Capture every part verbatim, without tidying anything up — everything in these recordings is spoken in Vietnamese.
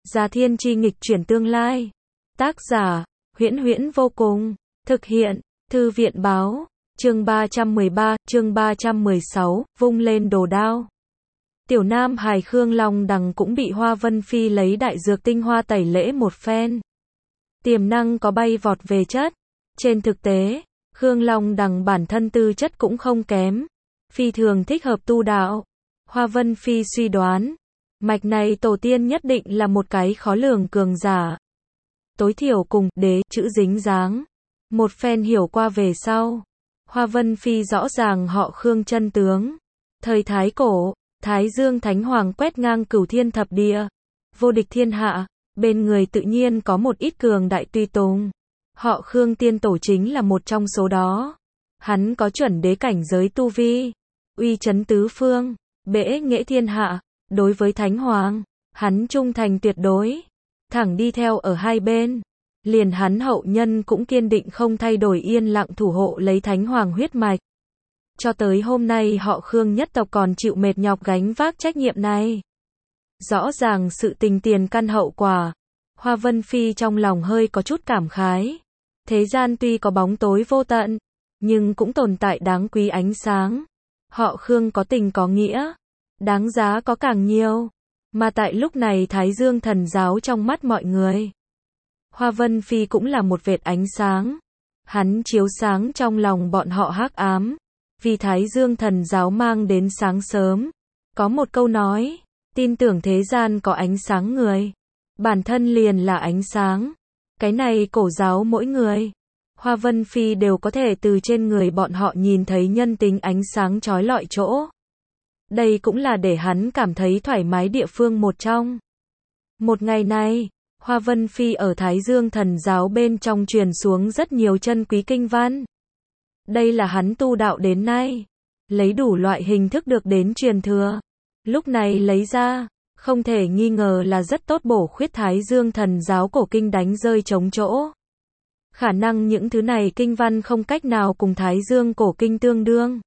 Già Thiên Chi nghịch chuyển tương lai. Tác giả, Huyễn Huyễn vô cùng. Thực hiện, Thư viện báo. Chương ba trăm mười ba, chương ba trăm mười sáu, vung lên đồ đao. Tiểu Nam Hải Khương Long Đằng cũng bị Hoa Vân Phi lấy đại dược tinh hoa tẩy lễ một phen. Tiềm năng có bay vọt về chất. Trên thực tế, Khương Long Đằng bản thân tư chất cũng không kém. Phi thường thích hợp tu đạo. Hoa Vân Phi suy đoán, mạch này tổ tiên nhất định là một cái khó lường cường giả. Tối thiểu cùng đế chữ dính dáng. Một phen hiểu qua về sau, Hoa Vân Phi rõ ràng họ Khương chân tướng. Thời Thái Cổ, Thái Dương Thánh Hoàng quét ngang cửu thiên thập địa, vô địch thiên hạ, bên người tự nhiên có một ít cường đại tùy tùng. Họ Khương tiên tổ chính là một trong số đó. Hắn có chuẩn đế cảnh giới tu vi, uy chấn tứ phương, bẽ nghệ thiên hạ. Đối với Thánh Hoàng, hắn trung thành tuyệt đối, thẳng đi theo ở hai bên. Liền hắn hậu nhân cũng kiên định không thay đổi yên lặng thủ hộ lấy Thánh Hoàng huyết mạch. Cho tới hôm nay họ Khương nhất tộc còn chịu mệt nhọc gánh vác trách nhiệm này. Rõ ràng sự tình tiền căn hậu quả. Hoa Vân Phi trong lòng hơi có chút cảm khái. Thế gian tuy có bóng tối vô tận, nhưng cũng tồn tại đáng quý ánh sáng. Họ Khương có tình có nghĩa, đáng giá có càng nhiều. Mà tại lúc này Thái Dương thần giáo trong mắt mọi người, Hoa Vân Phi cũng là một vệt ánh sáng. Hắn chiếu sáng trong lòng bọn họ hắc ám, vì Thái Dương thần giáo mang đến sáng sớm. Có một câu nói, tin tưởng thế gian có ánh sáng người, bản thân liền là ánh sáng. Cái này cổ giáo mỗi người, Hoa Vân Phi đều có thể từ trên người bọn họ nhìn thấy nhân tính ánh sáng chói lọi chỗ. Đây cũng là để hắn cảm thấy thoải mái địa phương một trong. Một ngày này, Hoa Vân Phi ở Thái Dương thần giáo bên trong truyền xuống rất nhiều chân quý kinh văn. Đây là hắn tu đạo đến nay, lấy đủ loại hình thức được đến truyền thừa. Lúc này lấy ra, không thể nghi ngờ là rất tốt bổ khuyết Thái Dương thần giáo cổ kinh đánh rơi trống chỗ. Khả năng những thứ này kinh văn không cách nào cùng Thái Dương cổ kinh tương đương.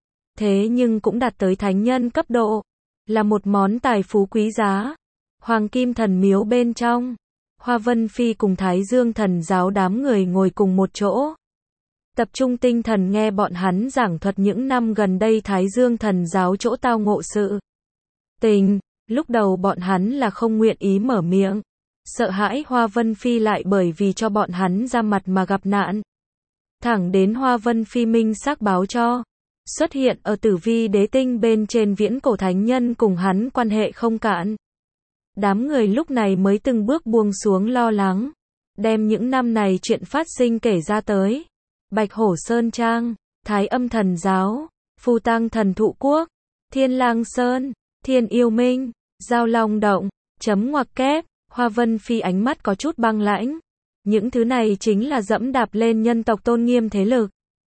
Thế nhưng cũng đạt tới thánh nhân cấp độ, là một món tài phú quý giá. Hoàng Kim thần miếu bên trong, Hoa Vân Phi cùng Thái Dương thần giáo đám người ngồi cùng một chỗ. Tập trung tinh thần nghe bọn hắn giảng thuật những năm gần đây Thái Dương thần giáo chỗ tao ngộ sự tình. Lúc đầu bọn hắn là không nguyện ý mở miệng, sợ hãi Hoa Vân Phi lại bởi vì cho bọn hắn ra mặt mà gặp nạn. Thẳng đến Hoa Vân Phi minh xác báo cho, xuất hiện ở Tử Vi đế tinh bên trên viễn cổ thánh nhân cùng hắn quan hệ không cạn. Đám người lúc này mới từng bước buông xuống lo lắng, đem những năm này chuyện phát sinh kể ra tới. Bạch Hổ Sơn Trang, Thái Âm thần giáo, Phù Tang thần thụ quốc, Thiên Lang Sơn, Thiên Yêu Minh, Giao Long động, chấm ngoặc kép. Hoa Vân Phi ánh mắt có chút băng lãnh. Những thứ này chính là dẫm đạp lên nhân tộc tôn nghiêm thế lực.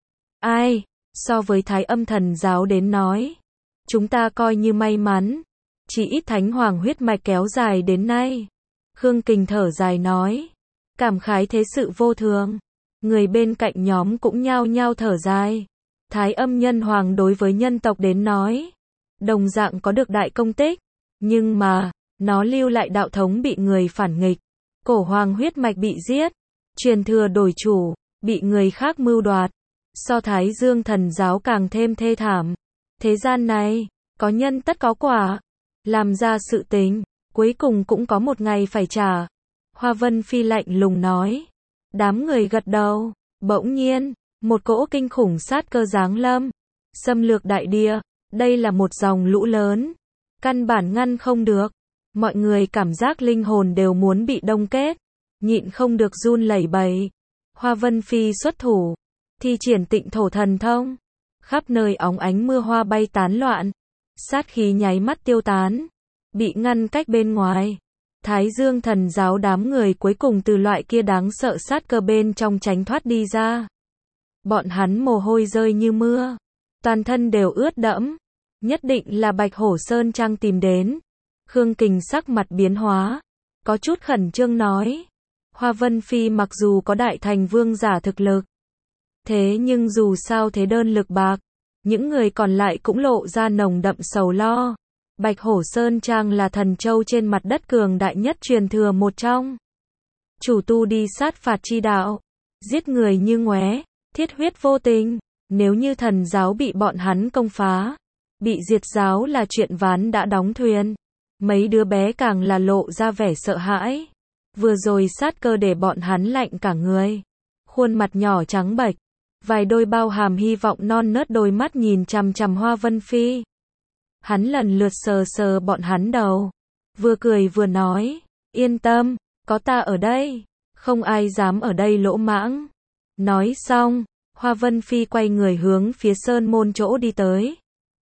Ai, so với Thái Âm thần giáo đến nói, chúng ta coi như may mắn, chỉ ít Thánh Hoàng huyết mạch kéo dài đến nay. Khương Kình thở dài nói, cảm khái thế sự vô thường. Người bên cạnh nhóm cũng nhao nhao thở dài. Thái Âm nhân hoàng đối với nhân tộc đến nói, đồng dạng có được đại công tích, nhưng mà nó lưu lại đạo thống bị người phản nghịch, cổ hoàng huyết mạch bị giết, truyền thừa đổi chủ, bị người khác mưu đoạt. So Thái Dương thần giáo càng thêm thê thảm. Thế gian này, có nhân tất có quả. Làm ra sự tình, cuối cùng cũng có một ngày phải trả. Hoa Vân Phi lạnh lùng nói. Đám người gật đầu. Bỗng nhiên, một cỗ kinh khủng sát cơ giáng lâm, xâm lược đại địa. Đây là một dòng lũ lớn, căn bản ngăn không được. Mọi người cảm giác linh hồn đều muốn bị đông kết, nhịn không được run lẩy bẩy. Hoa Vân Phi xuất thủ, thi triển Tịnh Thổ thần thông, khắp nơi óng ánh mưa hoa bay tán loạn, sát khí nháy mắt tiêu tán, bị ngăn cách bên ngoài. Thái Dương thần giáo đám người cuối cùng từ loại kia đáng sợ sát cơ bên trong tránh thoát đi ra. Bọn hắn mồ hôi rơi như mưa, toàn thân đều ướt đẫm, nhất định là Bạch Hổ Sơn Trang tìm đến. Khương Kình sắc mặt biến hóa, có chút khẩn trương nói, Hoa Vân Phi mặc dù có đại thành vương giả thực lực, thế nhưng dù sao thế đơn lực bạc, những người còn lại cũng lộ ra nồng đậm sầu lo. Bạch Hổ Sơn Trang là thần châu trên mặt đất cường đại nhất truyền thừa một trong. Chủ tu đi sát phạt chi đạo, giết người như ngoé, thiết huyết vô tình. Nếu như thần giáo bị bọn hắn công phá, bị diệt giáo là chuyện ván đã đóng thuyền. Mấy đứa bé càng là lộ ra vẻ sợ hãi. Vừa rồi sát cơ để bọn hắn lạnh cả người. Khuôn mặt nhỏ trắng bệch, vài đôi bao hàm hy vọng non nớt đôi mắt nhìn chằm chằm Hoa Vân Phi. Hắn lần lượt sờ sờ bọn hắn đầu, vừa cười vừa nói, yên tâm, có ta ở đây, không ai dám ở đây lỗ mãng. Nói xong, Hoa Vân Phi quay người hướng phía sơn môn chỗ đi tới.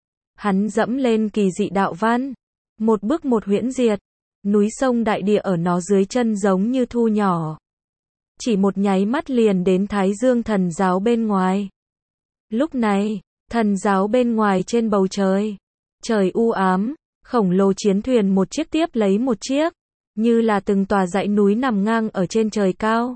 Hắn dẫm lên kỳ dị đạo văn, một bước một huyễn diệt, núi sông đại địa ở nó dưới chân giống như thu nhỏ. Chỉ một nháy mắt liền đến Thái Dương thần giáo bên ngoài. Lúc này, thần giáo bên ngoài trên bầu trời, trời u ám, khổng lồ chiến thuyền một chiếc tiếp lấy một chiếc, như là từng tòa dãy núi nằm ngang ở trên trời cao.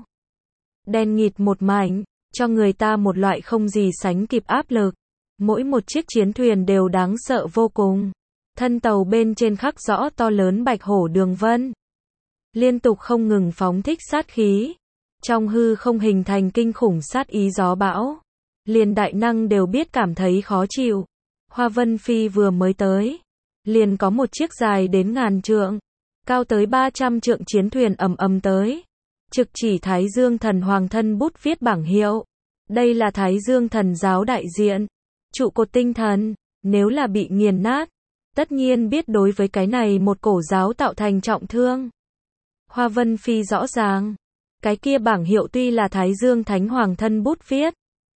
Đen nghịt một mảnh, cho người ta một loại không gì sánh kịp áp lực. Mỗi một chiếc chiến thuyền đều đáng sợ vô cùng. Thân tàu bên trên khắc rõ to lớn bạch hổ đường vân. Liên tục không ngừng phóng thích sát khí. Trong hư không hình thành kinh khủng sát ý gió bão. Liền đại năng đều biết cảm thấy khó chịu. Hoa Vân Phi vừa mới tới, liền có một chiếc dài đến ngàn trượng, cao tới ba trăm trượng chiến thuyền ầm ầm tới. Trực chỉ Thái Dương thần hoàng thân bút viết bảng hiệu. Đây là Thái Dương thần giáo đại diện, trụ cột tinh thần, nếu là bị nghiền nát, tất nhiên biết đối với cái này một cổ giáo tạo thành trọng thương. Hoa Vân Phi rõ ràng, cái kia bảng hiệu tuy là Thái Dương thánh hoàng thân bút viết,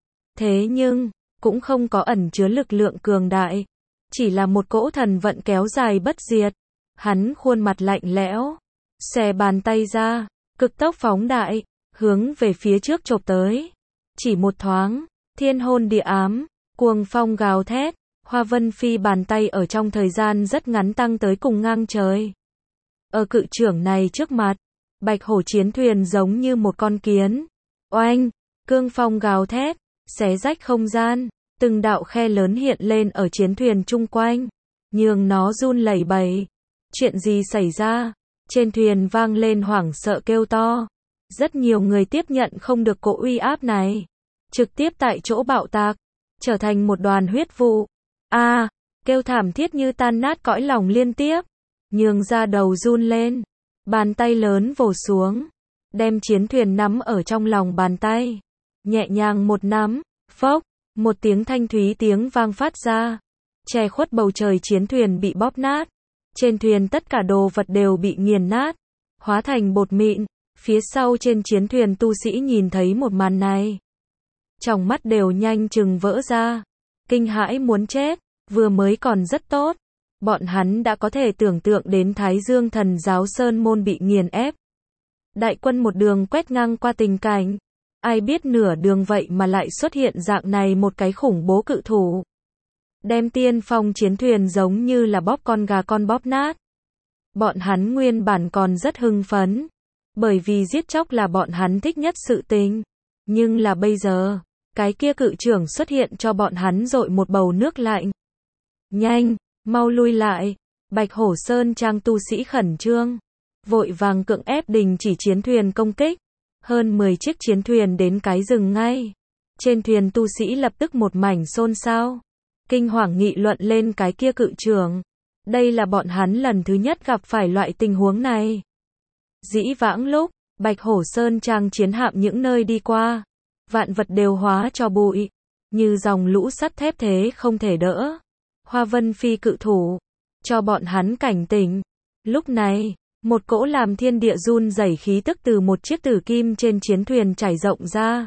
thế nhưng cũng không có ẩn chứa lực lượng cường đại, chỉ là một cỗ thần vận kéo dài bất diệt. Hắn khuôn mặt lạnh lẽo, xòe bàn tay ra, cực tốc phóng đại, hướng về phía trước chộp tới. Chỉ một thoáng, thiên hôn địa ám, cuồng phong gào thét, Hoa Vân Phi bàn tay ở trong thời gian rất ngắn tăng tới cùng ngang trời. Ở cự trưởng này trước mặt, bạch hổ chiến thuyền giống như một con kiến. Oanh, cương phong gào thét, xé rách không gian, từng đạo khe lớn hiện lên ở chiến thuyền chung quanh, nhường nó run lẩy bẩy. Chuyện gì xảy ra? Trên thuyền vang lên hoảng sợ kêu to. Rất nhiều người tiếp nhận không được cỗ uy áp này, trực tiếp tại chỗ bạo tạc, trở thành một đoàn huyết vụ. A, à, kêu thảm thiết như tan nát cõi lòng liên tiếp, nhường ra đầu run lên, bàn tay lớn vồ xuống, đem chiến thuyền nắm ở trong lòng bàn tay, nhẹ nhàng một nắm, phốc, một tiếng thanh thúy tiếng vang phát ra, che khuất bầu trời chiến thuyền bị bóp nát, trên thuyền tất cả đồ vật đều bị nghiền nát, hóa thành bột mịn. Phía sau trên chiến thuyền tu sĩ nhìn thấy một màn này, trong mắt đều nhanh chừng vỡ ra, kinh hãi muốn chết. Vừa mới còn rất tốt, bọn hắn đã có thể tưởng tượng đến Thái Dương thần giáo sơn môn bị nghiền ép, đại quân một đường quét ngang qua tình cảnh. Ai biết nửa đường vậy mà lại xuất hiện dạng này một cái khủng bố cự thủ, đem tiên phong chiến thuyền giống như là bóp con gà con bóp nát. Bọn hắn nguyên bản còn rất hưng phấn, bởi vì giết chóc là bọn hắn thích nhất sự tình. Nhưng là bây giờ, cái kia cự trưởng xuất hiện cho bọn hắn dội một bầu nước lạnh. Nhanh, mau lui lại. Bạch Hổ Sơn Trang tu sĩ khẩn trương, vội vàng cưỡng ép đình chỉ chiến thuyền công kích. Hơn mười chiếc chiến thuyền đến cái dừng ngay. Trên thuyền tu sĩ lập tức một mảnh xôn xao, kinh hoàng nghị luận lên cái kia cự trưởng. Đây là bọn hắn lần thứ nhất gặp phải loại tình huống này. Dĩ vãng lúc, Bạch Hổ Sơn Trang chiến hạm những nơi đi qua, vạn vật đều hóa cho bụi, như dòng lũ sắt thép thế không thể đỡ. Hoa Vân Phi cự thủ, cho bọn hắn cảnh tỉnh. Lúc này, một cỗ làm thiên địa run rẩy khí tức từ một chiếc tử kim trên chiến thuyền trải rộng ra.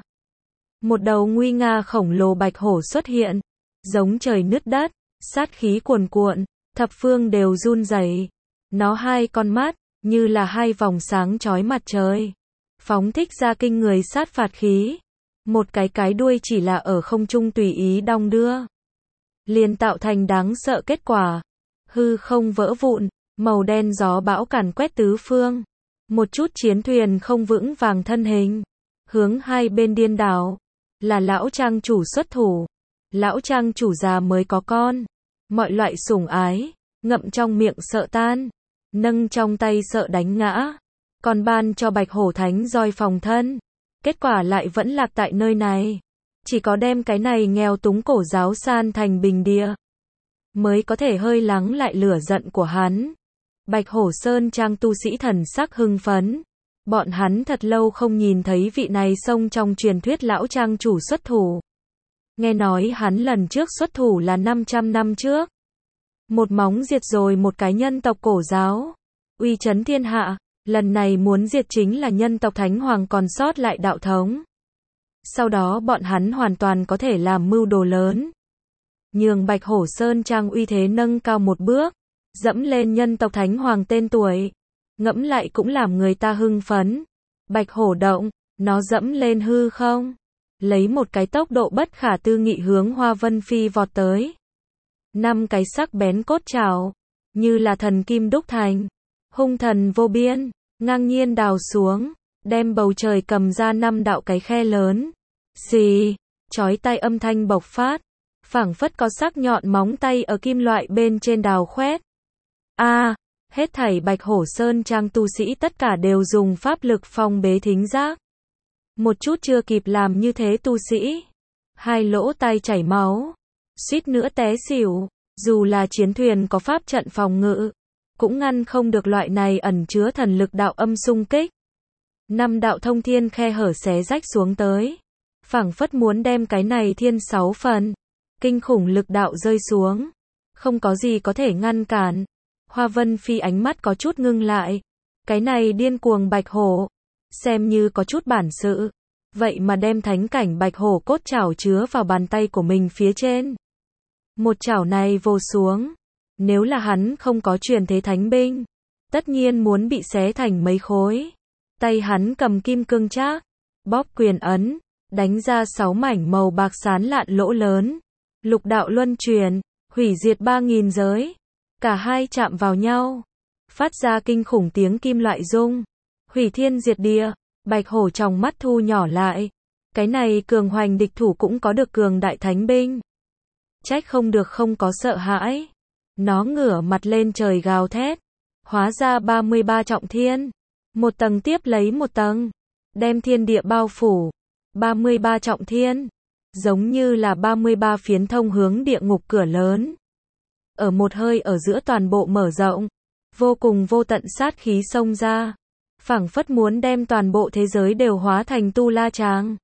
Một đầu nguy nga khổng lồ bạch hổ xuất hiện, giống trời nứt đất, sát khí cuồn cuộn, thập phương đều run rẩy. Nó hai con mắt, như là hai vòng sáng chói mặt trời, phóng thích ra kinh người sát phạt khí. Một cái cái đuôi chỉ là ở không trung tùy ý đong đưa, liền tạo thành đáng sợ kết quả. Hư không vỡ vụn, màu đen gió bão càn quét tứ phương. Một chút chiến thuyền không vững vàng thân hình, hướng hai bên điên đảo. Là lão trang chủ xuất thủ. Lão trang chủ già mới có con, mọi loại sủng ái, ngậm trong miệng sợ tan, nâng trong tay sợ đánh ngã, còn ban cho Bạch Hổ Thánh roi phòng thân. Kết quả lại vẫn lạc tại nơi này. Chỉ có đem cái này nghèo túng cổ giáo san thành bình địa, mới có thể hơi lắng lại lửa giận của hắn. Bạch Hổ Sơn Trang tu sĩ thần sắc hưng phấn. Bọn hắn thật lâu không nhìn thấy vị này xông trong truyền thuyết lão trang chủ xuất thủ. Nghe nói hắn lần trước xuất thủ là năm trăm năm trước. Một móng diệt rồi một cái nhân tộc cổ giáo, uy chấn thiên hạ. Lần này muốn diệt chính là nhân tộc Thánh Hoàng còn sót lại đạo thống. Sau đó bọn hắn hoàn toàn có thể làm mưu đồ lớn, nhường Bạch Hổ Sơn Trang uy thế nâng cao một bước, dẫm lên nhân tộc Thánh Hoàng tên tuổi. Ngẫm lại cũng làm người ta hưng phấn. Bạch Hổ động, nó dẫm lên hư không, lấy một cái tốc độ bất khả tư nghị hướng Hoa Vân Phi vọt tới. Năm cái sắc bén cốt trảo, như là thần kim đúc thành, hung thần vô biên, ngang nhiên đào xuống, đem bầu trời cầm ra năm đạo cái khe lớn. Xì, chói tai âm thanh bộc phát, phảng phất có sắc nhọn móng tay ở kim loại bên trên đào khoét. A, à, hết thảy Bạch Hổ Sơn Trang tu sĩ tất cả đều dùng pháp lực phong bế thính giác. Một chút chưa kịp làm như thế tu sĩ, hai lỗ tai chảy máu, suýt nữa té xỉu. Dù là chiến thuyền có pháp trận phòng ngự, cũng ngăn không được loại này ẩn chứa thần lực đạo âm xung kích. Năm đạo thông thiên khe hở xé rách xuống tới, phảng phất muốn đem cái này thiên sáu phần. Kinh khủng lực đạo rơi xuống, không có gì có thể ngăn cản. Hoa Vân Phi ánh mắt có chút ngưng lại. Cái này điên cuồng Bạch Hổ, xem như có chút bản sự, vậy mà đem thánh cảnh Bạch Hổ cốt chảo chứa vào bàn tay của mình phía trên. Một chảo này vồ xuống, nếu là hắn không có truyền thế thánh binh, tất nhiên muốn bị xé thành mấy khối. Tay hắn cầm kim cương trác, bóp quyền ấn, đánh ra sáu mảnh màu bạc sán lạn lỗ lớn. Lục đạo luân truyền, hủy diệt ba nghìn giới. Cả hai chạm vào nhau, phát ra kinh khủng tiếng kim loại rung, hủy thiên diệt địa. Bạch Hổ trong mắt thu nhỏ lại. Cái này cường hoành địch thủ cũng có được cường đại thánh binh. Trách không được không có sợ hãi. Nó ngửa mặt lên trời gào thét, hóa ra ba mươi ba trọng thiên, một tầng tiếp lấy một tầng, đem thiên địa bao phủ. ba mươi ba trọng thiên, giống như là ba mươi ba phiến thông hướng địa ngục cửa lớn. Ở một hơi ở giữa toàn bộ mở rộng, vô cùng vô tận sát khí xông ra, phảng phất muốn đem toàn bộ thế giới đều hóa thành tu la tràng.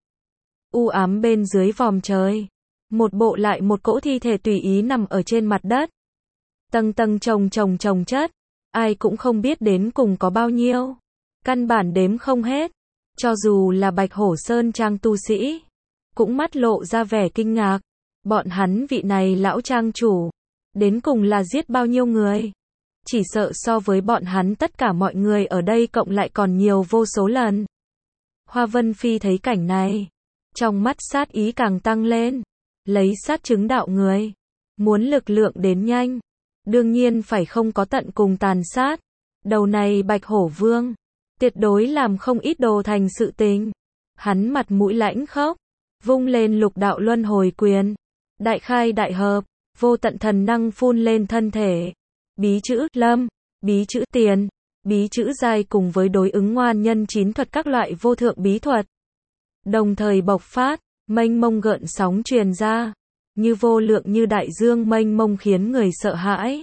U ám bên dưới vòm trời, một bộ lại một cỗ thi thể tùy ý nằm ở trên mặt đất. Tầng tầng chồng chồng chồng chất, ai cũng không biết đến cùng có bao nhiêu, căn bản đếm không hết. Cho dù là Bạch Hổ Sơn Trang tu sĩ, cũng mắt lộ ra vẻ kinh ngạc. Bọn hắn vị này lão trang chủ, đến cùng là giết bao nhiêu người? Chỉ sợ so với bọn hắn tất cả mọi người ở đây cộng lại còn nhiều vô số lần. Hoa Vân Phi thấy cảnh này, trong mắt sát ý càng tăng lên. Lấy sát chứng đạo người, muốn lực lượng đến nhanh, đương nhiên phải không có tận cùng tàn sát. Đầu này Bạch Hổ Vương, tuyệt đối làm không ít đồ thành sự tình. Hắn mặt mũi lãnh khốc, vung lên lục đạo luân hồi quyền, đại khai đại hợp, vô tận thần năng phun lên thân thể. Bí chữ lâm, bí chữ tiền, bí chữ giai cùng với đối ứng ngoan nhân chín thuật các loại vô thượng bí thuật, đồng thời bộc phát, mênh mông gợn sóng truyền ra, như vô lượng như đại dương mênh mông khiến người sợ hãi.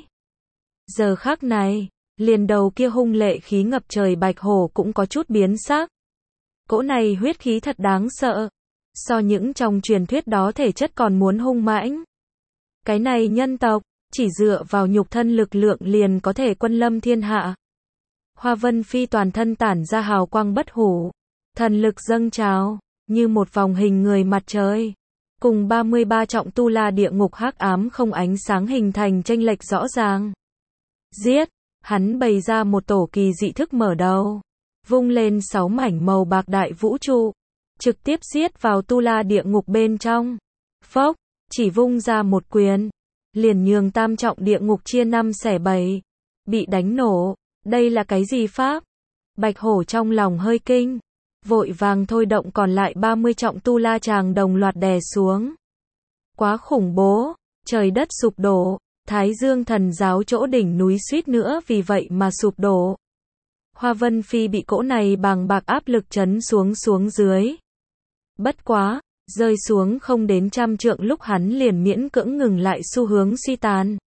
Giờ khắc này, liền đầu kia hung lệ khí ngập trời Bạch Hổ cũng có chút biến sắc. Cỗ này huyết khí thật đáng sợ, so những trong truyền thuyết đó thể chất còn muốn hung mãnh. Cái này nhân tộc, chỉ dựa vào nhục thân lực lượng liền có thể quân lâm thiên hạ. Hoa Vân Phi toàn thân tản ra hào quang bất hủ, thần lực dâng trào, như một vòng hình người mặt trời, cùng ba mươi ba trọng tu la địa ngục hắc ám không ánh sáng hình thành chênh lệch rõ ràng. Giết, hắn bày ra một tổ kỳ dị thức mở đầu, vung lên sáu mảnh màu bạc đại vũ trụ, trực tiếp giết vào tu la địa ngục bên trong. Phốc, chỉ vung ra một quyền, liền nhường tam trọng địa ngục chia năm xẻ bảy, bị đánh nổ. Đây là cái gì pháp? Bạch Hổ trong lòng hơi kinh, vội vàng thôi động còn lại ba mươi trọng tu la tràng đồng loạt đè xuống. Quá khủng bố, trời đất sụp đổ, Thái Dương thần giáo chỗ đỉnh núi suýt nữa vì vậy mà sụp đổ. Hoa Vân Phi bị cỗ này bàng bạc áp lực chấn xuống xuống dưới. Bất quá, rơi xuống không đến trăm trượng lúc hắn liền miễn cưỡng ngừng lại xu hướng suy tàn.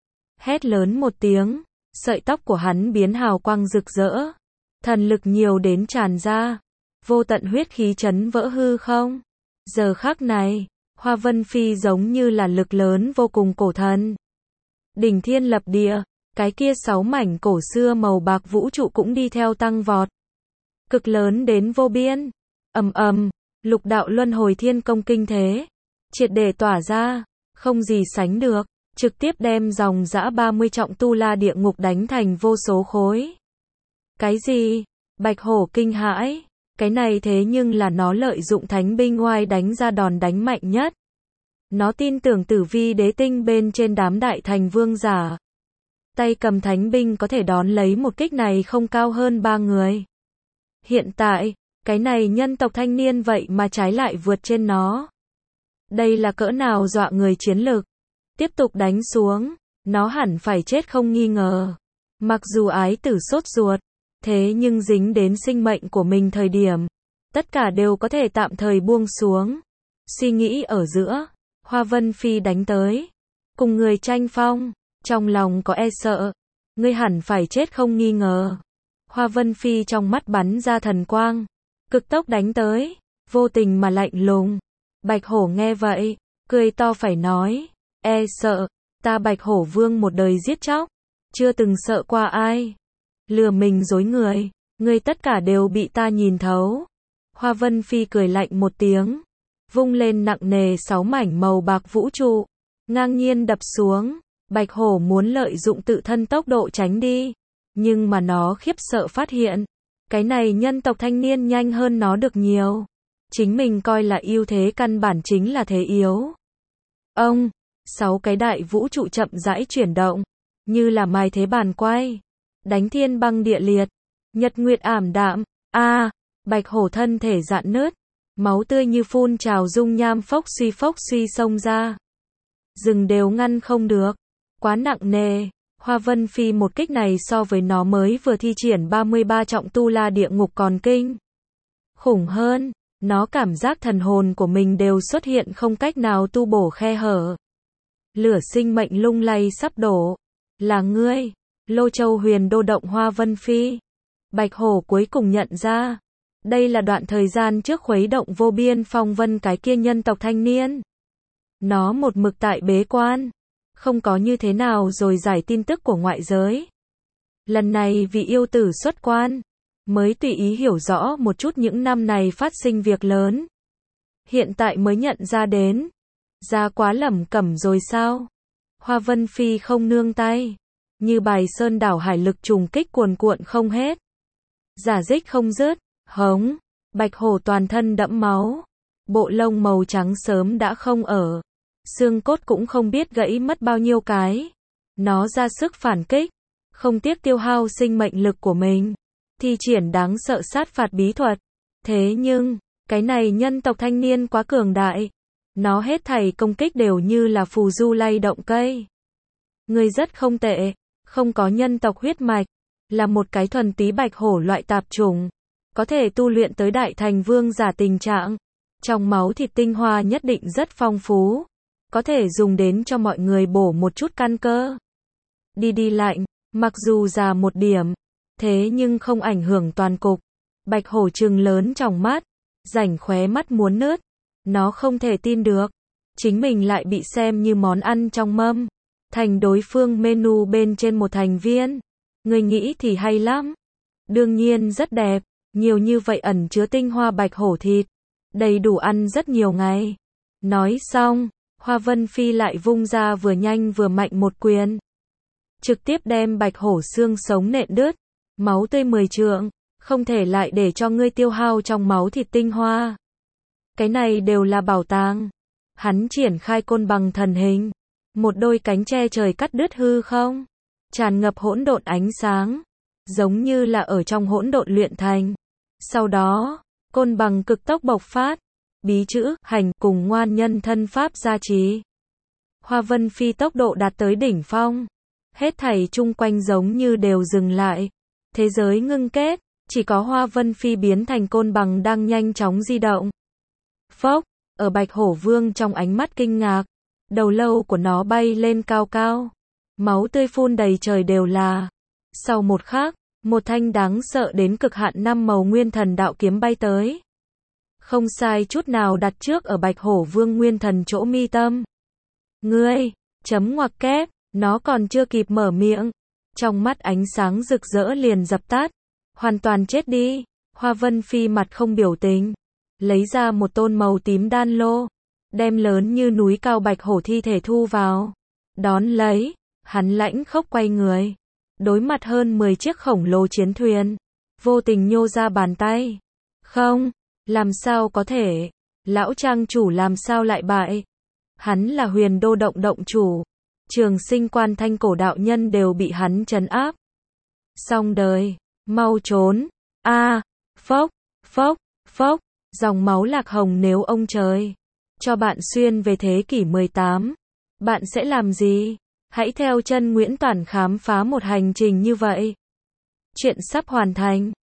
Hét lớn một tiếng, sợi tóc của hắn biến hào quang rực rỡ. Thần lực nhiều đến tràn ra. Vô tận huyết khí chấn vỡ hư không. Giờ khắc này, Hoa Vân Phi giống như là lực lớn vô cùng cổ thần. Đỉnh thiên lập địa, cái kia sáu mảnh cổ xưa màu bạc vũ trụ cũng đi theo tăng vọt. Cực lớn đến vô biên. Ầm ầm, lục đạo luân hồi thiên công kinh thế. Triệt để tỏa ra, không gì sánh được. Trực tiếp đem dòng dã ba mươi trọng tu la địa ngục đánh thành vô số khối. Cái gì? Bạch hổ kinh hãi. Cái này thế nhưng là nó lợi dụng thánh binh oai đánh ra đòn đánh mạnh nhất. Nó tin tưởng tử vi đế tinh bên trên đám đại thành vương giả. Tay cầm thánh binh có thể đón lấy một kích này không cao hơn ba người. Hiện tại, cái này nhân tộc thanh niên vậy mà trái lại vượt trên nó. Đây là cỡ nào dọa người chiến lực. Tiếp tục đánh xuống, nó hẳn phải chết không nghi ngờ. Mặc dù ái tử sốt ruột, thế nhưng dính đến sinh mệnh của mình thời điểm, tất cả đều có thể tạm thời buông xuống. Suy nghĩ ở giữa, Hoa Vân Phi đánh tới, cùng người tranh phong, trong lòng có e sợ, ngươi hẳn phải chết không nghi ngờ. Hoa Vân Phi trong mắt bắn ra thần quang, cực tốc đánh tới, vô tình mà lạnh lùng. Bạch hổ nghe vậy, cười to phải nói, e sợ, ta Bạch hổ vương một đời giết chóc, chưa từng sợ qua ai. Lừa mình dối người, ngươi tất cả đều bị ta nhìn thấu. Hoa Vân Phi cười lạnh một tiếng, vung lên nặng nề sáu mảnh màu bạc vũ trụ, ngang nhiên đập xuống. Bạch hổ muốn lợi dụng tự thân tốc độ tránh đi, nhưng mà nó khiếp sợ phát hiện, cái này nhân tộc thanh niên nhanh hơn nó được nhiều. Chính mình coi là ưu thế căn bản chính là thế yếu. Ông, sáu cái đại vũ trụ chậm rãi chuyển động, như là mai thế bàn quay, đánh thiên băng địa liệt, nhật nguyệt ảm đạm. A, à, Bạch hổ thân thể rạn nứt, máu tươi như phun trào dung nham phốc suy phốc suy xông ra. Dừng đều ngăn không được, quá nặng nề. Hoa Vân Phi một kích này so với nó mới vừa thi triển ba mươi ba trọng tu la địa ngục còn kinh khủng hơn. Nó cảm giác thần hồn của mình đều xuất hiện không cách nào tu bổ khe hở. Lửa sinh mệnh lung lay sắp đổ. Là ngươi, Lô Châu huyền đô động Hoa Vân Phi. Bạch hổ cuối cùng nhận ra, đây là đoạn thời gian trước khuấy động vô biên phong vân cái kia nhân tộc thanh niên. Nó một mực tại bế quan, không có như thế nào rồi giải tin tức của ngoại giới. Lần này vì yêu tử xuất quan, mới tùy ý hiểu rõ một chút những năm này phát sinh việc lớn. Hiện tại mới nhận ra đến. Ra quá lẩm cẩm rồi sao? Hoa Vân Phi không nương tay. Như bài sơn đảo hải lực trùng kích cuồn cuộn không hết. Giả dích không dứt, hống. Bạch hổ toàn thân đẫm máu. Bộ lông màu trắng sớm đã không ở. Xương cốt cũng không biết gãy mất bao nhiêu cái. Nó ra sức phản kích. Không tiếc tiêu hao sinh mệnh lực của mình. Thi triển đáng sợ sát phạt bí thuật. Thế nhưng, cái này nhân tộc thanh niên quá cường đại. Nó hết thảy công kích đều như là phù du lay động cây. Người rất không tệ, không có nhân tộc huyết mạch, là một cái thuần túy bạch hổ loại tạp chủng, có thể tu luyện tới đại thành vương giả tình trạng. Trong máu thịt tinh hoa nhất định rất phong phú, có thể dùng đến cho mọi người bổ một chút căn cơ. Đi đi lạnh, mặc dù già một điểm, thế nhưng không ảnh hưởng toàn cục. Bạch hổ trừng lớn trong mắt, rảnh khóe mắt muốn nứt. Nó không thể tin được, chính mình lại bị xem như món ăn trong mâm, thành đối phương menu bên trên một thành viên. Người nghĩ thì hay lắm. Đương nhiên rất đẹp, nhiều như vậy ẩn chứa tinh hoa bạch hổ thịt, đầy đủ ăn rất nhiều ngày. Nói xong, Hoa Vân Phi lại vung ra vừa nhanh vừa mạnh một quyền. Trực tiếp đem bạch hổ xương sống nện đứt, máu tươi mười trượng, không thể lại để cho ngươi tiêu hao trong máu thịt tinh hoa. Cái này đều là bảo tàng. Hắn triển khai côn bằng thần hình, một đôi cánh che trời cắt đứt hư không, tràn ngập hỗn độn ánh sáng, giống như là ở trong hỗn độn luyện thành. Sau đó, côn bằng cực tốc bộc phát, bí chữ hành cùng ngoan nhân thân pháp gia trì. Hoa Vân Phi tốc độ đạt tới đỉnh phong. Hết thảy chung quanh giống như đều dừng lại. Thế giới ngưng kết, chỉ có Hoa Vân Phi biến thành côn bằng đang nhanh chóng di động. Phốc, ở Bạch Hổ Vương trong ánh mắt kinh ngạc, đầu lâu của nó bay lên cao cao. Máu tươi phun đầy trời đều là. Sau một khắc, một thanh đáng sợ đến cực hạn năm màu nguyên thần đạo kiếm bay tới. Không sai chút nào đặt trước ở Bạch Hổ Vương nguyên thần chỗ mi tâm. Ngươi, chấm ngoặc kép, nó còn chưa kịp mở miệng. Trong mắt ánh sáng rực rỡ liền dập tắt. Hoàn toàn chết đi. Hoa Vân Phi mặt không biểu tình. Lấy ra một tôn màu tím đan lô. Đem lớn như núi cao Bạch Hổ thi thể thu vào. Đón lấy, hắn lãnh khốc quay người. Đối mặt hơn mười chiếc khổng lồ chiến thuyền. Vô tình nhô ra bàn tay. Không, làm sao có thể. Lão trang chủ làm sao lại bại. Hắn là Huyền Đô động động chủ. Trường Sinh Quan Thanh Cổ đạo nhân đều bị hắn trấn áp. Xong đời, mau trốn. A, à, phốc, phốc, phốc, dòng máu lạc hồng nếu ông trời cho bạn xuyên về thế kỷ mười tám, bạn sẽ làm gì? Hãy theo chân Nguyễn Toản khám phá một hành trình như vậy. Chuyện sắp hoàn thành.